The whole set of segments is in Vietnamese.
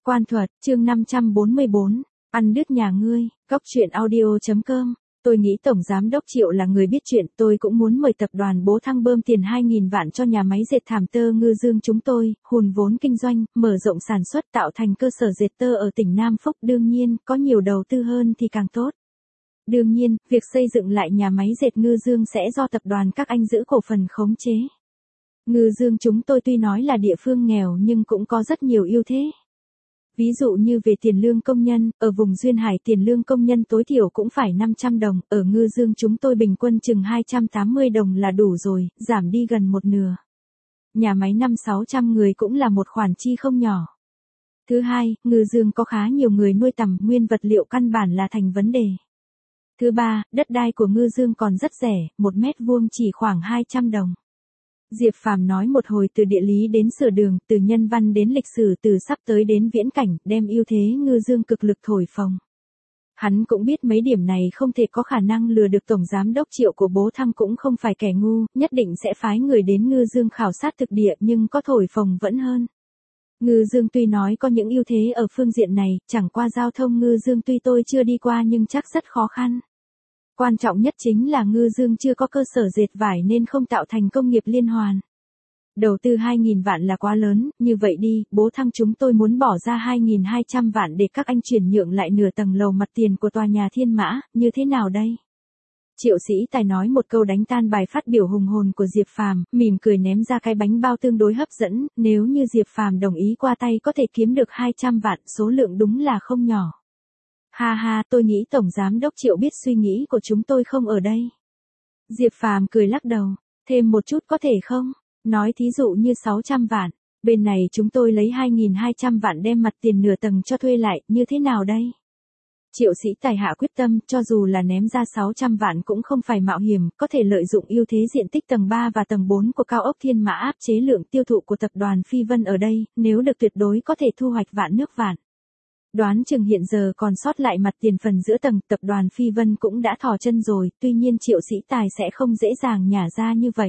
Quan thuật, chương 544, ăn đứt nhà ngươi, góc truyện audio.com. Tôi nghĩ Tổng Giám Đốc Triệu là người biết chuyện, tôi cũng muốn mời tập đoàn Bố Thăng bơm tiền 2.000 vạn cho nhà máy dệt thảm tơ Ngư Dương chúng tôi, hùn vốn kinh doanh, mở rộng sản xuất tạo thành cơ sở dệt tơ ở tỉnh Nam Phúc. Đương nhiên, có nhiều đầu tư hơn thì càng tốt. Đương nhiên, việc xây dựng lại nhà máy dệt Ngư Dương sẽ do tập đoàn các anh giữ cổ phần khống chế. Ngư Dương chúng tôi tuy nói là địa phương nghèo nhưng cũng có rất nhiều ưu thế. Ví dụ như về tiền lương công nhân, ở vùng Duyên Hải tiền lương công nhân tối thiểu cũng phải 500 đồng, ở Ngư Dương chúng tôi bình quân chừng 280 đồng là đủ rồi, giảm đi gần một nửa. Nhà máy 500-600 người cũng là một khoản chi không nhỏ. Thứ hai, Ngư Dương có khá nhiều người nuôi tầm, nguyên vật liệu căn bản là thành vấn đề. Thứ ba, đất đai của Ngư Dương còn rất rẻ, 1 mét vuông chỉ khoảng 200 đồng. Diệp Phàm nói một hồi từ địa lý đến sửa đường, từ nhân văn đến lịch sử, từ sắp tới đến viễn cảnh, đem ưu thế Ngư Dương cực lực thổi phồng. Hắn cũng biết mấy điểm này không thể có khả năng lừa được Tổng Giám Đốc Triệu của Bố Thăng cũng không phải kẻ ngu, nhất định sẽ phái người đến Ngư Dương khảo sát thực địa nhưng có thổi phồng vẫn hơn. Ngư Dương tuy nói có những ưu thế ở phương diện này, chẳng qua giao thông Ngư Dương tuy tôi chưa đi qua nhưng chắc rất khó khăn. Quan trọng nhất chính là Ngư Dương chưa có cơ sở dệt vải nên không tạo thành công nghiệp liên hoàn. Đầu tư 2.000 vạn là quá lớn, như vậy đi, Bố Thăng chúng tôi muốn bỏ ra 2.200 vạn để các anh chuyển nhượng lại nửa tầng lầu mặt tiền của tòa nhà Thiên Mã, như thế nào đây? Triệu Sĩ Tài nói một câu đánh tan bài phát biểu hùng hồn của Diệp Phàm, mỉm cười ném ra cái bánh bao tương đối hấp dẫn, nếu như Diệp Phàm đồng ý qua tay có thể kiếm được 200 vạn, số lượng đúng là không nhỏ. Ha ha, tôi nghĩ Tổng Giám Đốc Triệu biết suy nghĩ của chúng tôi không ở đây. Diệp Phàm cười lắc đầu, thêm một chút có thể không? Nói thí dụ như 600 vạn, bên này chúng tôi lấy 2.200 vạn đem mặt tiền nửa tầng cho thuê lại, như thế nào đây? Triệu Sĩ Tài hạ quyết tâm, cho dù là ném ra 600 vạn cũng không phải mạo hiểm, có thể lợi dụng ưu thế diện tích tầng 3 và tầng 4 của cao ốc Thiên Mã áp chế lượng tiêu thụ của tập đoàn Phi Vân ở đây, nếu được tuyệt đối có thể thu hoạch vạn nước vạn. Đoán chừng hiện giờ còn sót lại mặt tiền phần giữa tầng, tập đoàn Phi Vân cũng đã thò chân rồi, tuy nhiên Triệu Sĩ Tài sẽ không dễ dàng nhả ra như vậy.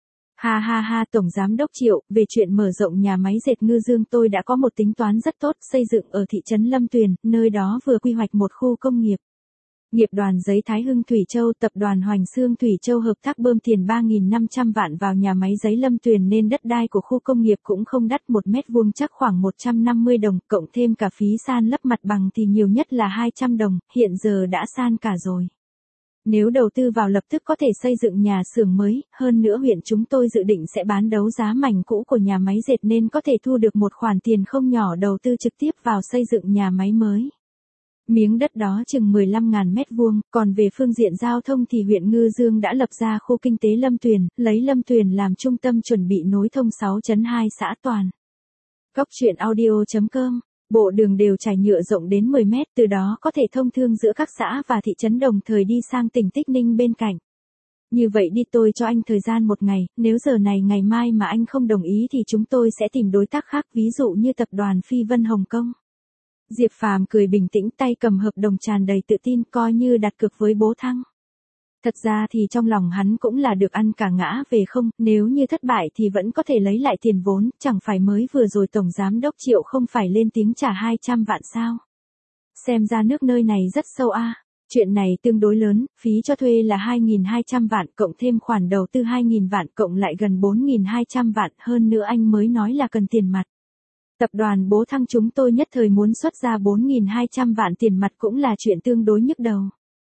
Ha ha ha, Tổng Giám Đốc Triệu, về chuyện mở rộng nhà máy dệt Ngư Dương tôi đã có một tính toán rất tốt, xây dựng ở thị trấn Lâm Tuyền, nơi đó vừa quy hoạch một khu công nghiệp. Nghiệp đoàn giấy Thái Hưng Thủy Châu, tập đoàn Hoành Xương Thủy Châu hợp tác bơm tiền 3.500 vạn vào nhà máy giấy Lâm Tuyền nên đất đai của khu công nghiệp cũng không đắt, 1 mét vuông chắc khoảng 150 đồng, cộng thêm cả phí san lấp mặt bằng thì nhiều nhất là 200 đồng, hiện giờ đã san cả rồi. Nếu đầu tư vào lập tức có thể xây dựng nhà xưởng mới, hơn nữa huyện chúng tôi dự định sẽ bán đấu giá mảnh cũ của nhà máy dệt nên có thể thu được một khoản tiền không nhỏ đầu tư trực tiếp vào xây dựng nhà máy mới. Miếng đất đó chừng 15.000 mét vuông, còn về phương diện giao thông thì huyện Ngư Dương đã lập ra khu kinh tế Lâm Tuyền, lấy Lâm Tuyền làm trung tâm chuẩn bị nối thông 6.2 xã toàn. Góc truyện audio.com. Bộ đường đều trải nhựa rộng đến 10 mét, từ đó có thể thông thương giữa các xã và thị trấn đồng thời đi sang tỉnh Tích Ninh bên cạnh. Như vậy đi, tôi cho anh thời gian một ngày, nếu giờ này ngày mai mà anh không đồng ý thì chúng tôi sẽ tìm đối tác khác, ví dụ như tập đoàn Phi Vân Hồng Kông. Diệp Phàm cười bình tĩnh, tay cầm hợp đồng tràn đầy tự tin, coi như đặt cược với Bố Thăng. Thật ra thì trong lòng hắn cũng là được ăn cả ngã về không, nếu như thất bại thì vẫn có thể lấy lại tiền vốn, chẳng phải mới vừa rồi Tổng Giám Đốc Triệu không phải lên tiếng trả 200 vạn sao. Xem ra nước nơi này rất sâu a. Chuyện này tương đối lớn, phí cho thuê là 2.200 vạn cộng thêm khoản đầu tư 2.000 vạn cộng lại gần 4.200 vạn, hơn nữa anh mới nói là cần tiền mặt. Tập đoàn Bố Thăng chúng tôi nhất thời muốn xuất ra 4.200 vạn tiền mặt cũng là chuyện tương đối nhức đầu.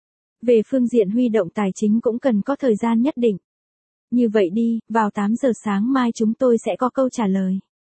Về phương diện huy động tài chính cũng cần có thời gian nhất định. Như vậy đi, vào 8 giờ sáng mai chúng tôi sẽ có câu trả lời.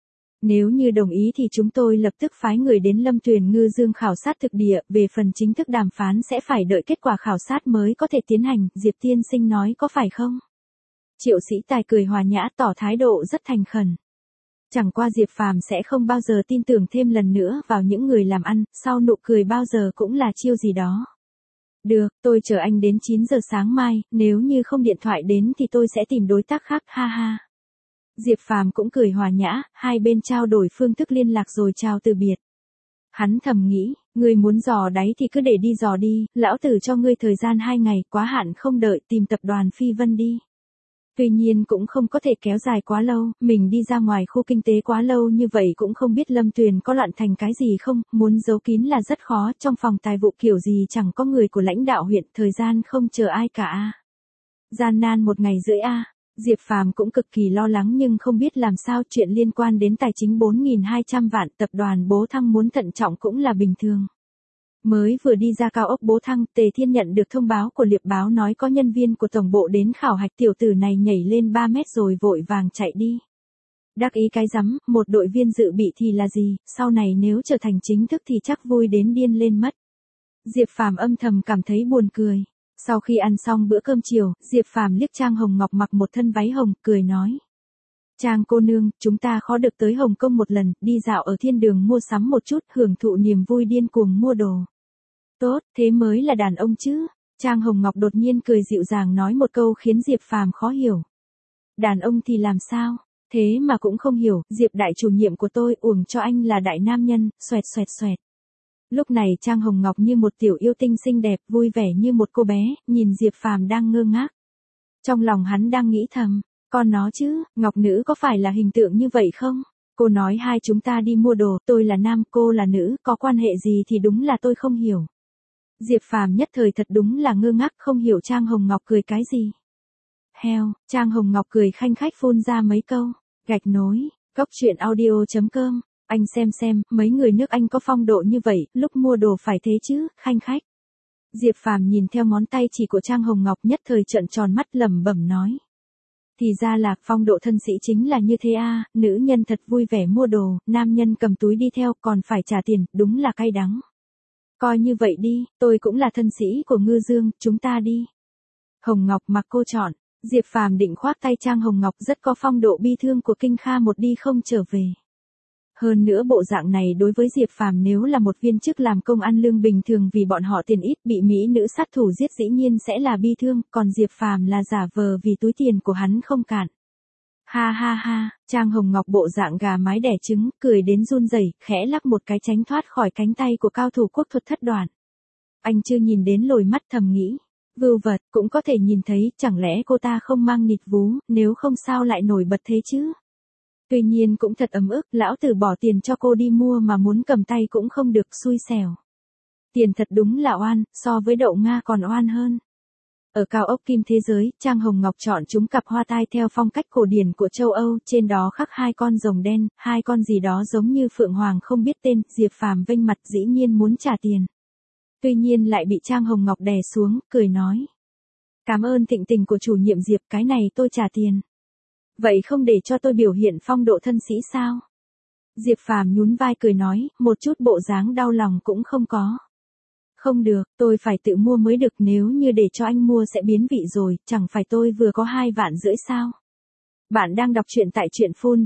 Nếu như đồng ý thì chúng tôi lập tức phái người đến Lâm Tuyền Ngư Dương khảo sát thực địa, về phần chính thức đàm phán sẽ phải đợi kết quả khảo sát mới có thể tiến hành, Diệp tiên sinh nói có phải không? Triệu Sĩ Tài cười hòa nhã tỏ thái độ rất thành khẩn. Chẳng qua Diệp Phàm sẽ không bao giờ tin tưởng thêm lần nữa vào những người làm ăn, sau nụ cười bao giờ cũng là chiêu gì đó. Được, tôi chờ anh đến 9 giờ sáng mai, nếu như không điện thoại đến thì tôi sẽ tìm đối tác khác, ha ha. Diệp Phàm cũng cười hòa nhã, hai bên trao đổi phương thức liên lạc rồi chào từ biệt. Hắn thầm nghĩ, ngươi muốn dò đáy thì cứ để đi dò đi, lão tử cho ngươi thời gian 2 ngày, quá hạn không đợi, tìm tập đoàn Phi Vân đi. Tuy nhiên cũng không có thể kéo dài quá lâu, mình đi ra ngoài khu kinh tế quá lâu như vậy cũng không biết Lâm Tuyền có loạn thành cái gì không, muốn giấu kín là rất khó, trong phòng tài vụ kiểu gì chẳng có người của lãnh đạo huyện, thời gian không chờ ai cả a. Gian nan 1 ngày rưỡi a. Diệp Phàm cũng cực kỳ lo lắng nhưng không biết làm sao, chuyện liên quan đến tài chính 4.200 vạn, tập đoàn Bố Thăng muốn thận trọng cũng là bình thường. Mới vừa đi ra cao ốc Bố Thăng, Tề Thiên nhận được thông báo của Liệp Báo nói có nhân viên của tổng bộ đến khảo hạch, tiểu tử này nhảy lên 3 mét rồi vội vàng chạy đi. Đắc ý cái rắm, một đội viên dự bị thì là gì, sau này nếu trở thành chính thức thì chắc vui đến điên lên mất. Diệp Phàm âm thầm cảm thấy buồn cười. Sau khi ăn xong bữa cơm chiều, Diệp Phàm liếc Trang Hồng Ngọc mặc một thân váy hồng, cười nói. Trang cô nương, chúng ta khó được tới Hồng Kông một lần, đi dạo ở thiên đường mua sắm một chút, hưởng thụ niềm vui điên cuồng mua đồ. Tốt, thế mới là đàn ông chứ. Trang Hồng Ngọc đột nhiên cười dịu dàng nói một câu khiến Diệp Phàm khó hiểu. Đàn ông thì làm sao? Thế mà cũng không hiểu, Diệp đại chủ nhiệm của tôi uổng cho anh là đại nam nhân, xoẹt xoẹt xoẹt. Lúc này Trang Hồng Ngọc như một tiểu yêu tinh xinh đẹp, vui vẻ như một cô bé, nhìn Diệp Phàm đang ngơ ngác. Trong lòng hắn đang nghĩ thầm, con nó chứ, Ngọc nữ có phải là hình tượng như vậy không? Cô nói hai chúng ta đi mua đồ, tôi là nam, cô là nữ, có quan hệ gì thì đúng là tôi không hiểu. Diệp Phàm nhất thời thật đúng là ngơ ngác, không hiểu Trang Hồng Ngọc cười cái gì. Heo, Trang Hồng Ngọc cười khanh khách phun ra mấy câu, gạch nối, góc truyện audio.com. Anh xem, mấy người nước Anh có phong độ như vậy, lúc mua đồ phải thế chứ, khanh khách. Diệp Phàm nhìn theo ngón tay chỉ của Trang Hồng Ngọc nhất thời trợn tròn mắt lẩm bẩm nói. Thì ra là, phong độ thân sĩ chính là như thế a, nữ nhân thật vui vẻ mua đồ, nam nhân cầm túi đi theo còn phải trả tiền, đúng là cay đắng. Coi như vậy đi, tôi cũng là thân sĩ của Ngư Dương, chúng ta đi. Hồng Ngọc mặc cô chọn, Diệp Phàm định khoác tay Trang Hồng Ngọc rất có phong độ bi thương của Kinh Kha một đi không trở về. Hơn nữa bộ dạng này đối với Diệp Phàm nếu là một viên chức làm công ăn lương bình thường vì bọn họ tiền ít bị mỹ nữ sát thủ giết dĩ nhiên sẽ là bi thương, còn Diệp Phàm là giả vờ vì túi tiền của hắn không cạn. Ha ha ha, Trang Hồng Ngọc bộ dạng gà mái đẻ trứng, cười đến run rẩy, khẽ lắc một cái tránh thoát khỏi cánh tay của cao thủ quốc thuật Thất Đoàn. Anh chưa nhìn đến lồi mắt thầm nghĩ, vưu vật, cũng có thể nhìn thấy, chẳng lẽ cô ta không mang nịt vú, nếu không sao lại nổi bật thế chứ. Tuy nhiên cũng thật ấm ức, lão tử bỏ tiền cho cô đi mua mà muốn cầm tay cũng không được, xui xẻo. Tiền thật đúng là oan, so với đậu Nga còn oan hơn. Ở cao ốc Kim Thế Giới, Trang Hồng Ngọc chọn chúng cặp hoa tai theo phong cách cổ điển của châu Âu, trên đó khắc hai con rồng đen, hai con gì đó giống như phượng hoàng không biết tên, Diệp Phàm vênh mặt dĩ nhiên muốn trả tiền. Tuy nhiên lại bị Trang Hồng Ngọc đè xuống, cười nói. Cảm ơn thịnh tình của chủ nhiệm Diệp, cái này tôi trả tiền. Vậy không để cho tôi biểu hiện phong độ thân sĩ sao? Diệp Phàm nhún vai cười nói, một chút bộ dáng đau lòng cũng không có. Không được, tôi phải tự mua mới được, nếu như để cho anh mua sẽ biến vị rồi, chẳng phải tôi vừa có 2,5 vạn sao? Bạn đang đọc truyện tại truyện phun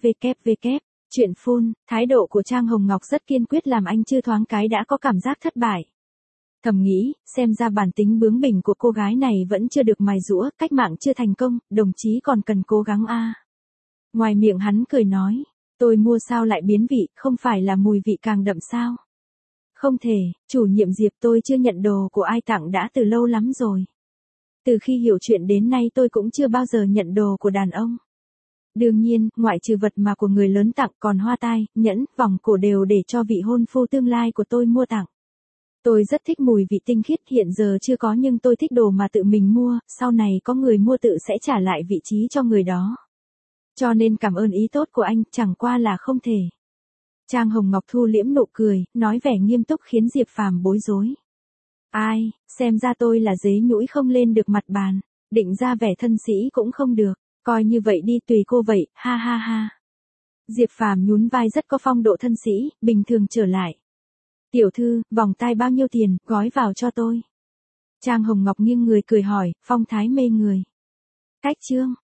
www. Truyện phun, thái độ của Trang Hồng Ngọc rất kiên quyết làm anh chưa thoáng cái đã có cảm giác thất bại. Thầm nghĩ, xem ra bản tính bướng bỉnh của cô gái này vẫn chưa được mài giũa, cách mạng chưa thành công, đồng chí còn cần cố gắng a. Ngoài miệng hắn cười nói, tôi mua sao lại biến vị, không phải là mùi vị càng đậm sao? Không thể, chủ nhiệm Diệp, tôi chưa nhận đồ của ai tặng đã từ lâu lắm rồi. Từ khi hiểu chuyện đến nay tôi cũng chưa bao giờ nhận đồ của đàn ông. Đương nhiên, ngoại trừ vật mà của người lớn tặng, còn hoa tai, nhẫn, vòng cổ đều để cho vị hôn phu tương lai của tôi mua tặng. Tôi rất thích mùi vị tinh khiết, hiện giờ chưa có nhưng tôi thích đồ mà tự mình mua, sau này có người mua tự sẽ trả lại vị trí cho người đó. Cho nên cảm ơn ý tốt của anh, chẳng qua là không thể. Trang Hồng Ngọc thu liễm nụ cười, nói vẻ nghiêm túc khiến Diệp Phàm bối rối. Ai, xem ra tôi là dế nhũi không lên được mặt bàn, định ra vẻ thân sĩ cũng không được, coi như vậy đi tùy cô vậy, ha ha ha. Diệp Phàm nhún vai rất có phong độ thân sĩ, bình thường trở lại. Tiểu thư, vòng tai bao nhiêu tiền, gói vào cho tôi. Trang Hồng Ngọc nghiêng người cười hỏi, phong thái mê người. Cách chương.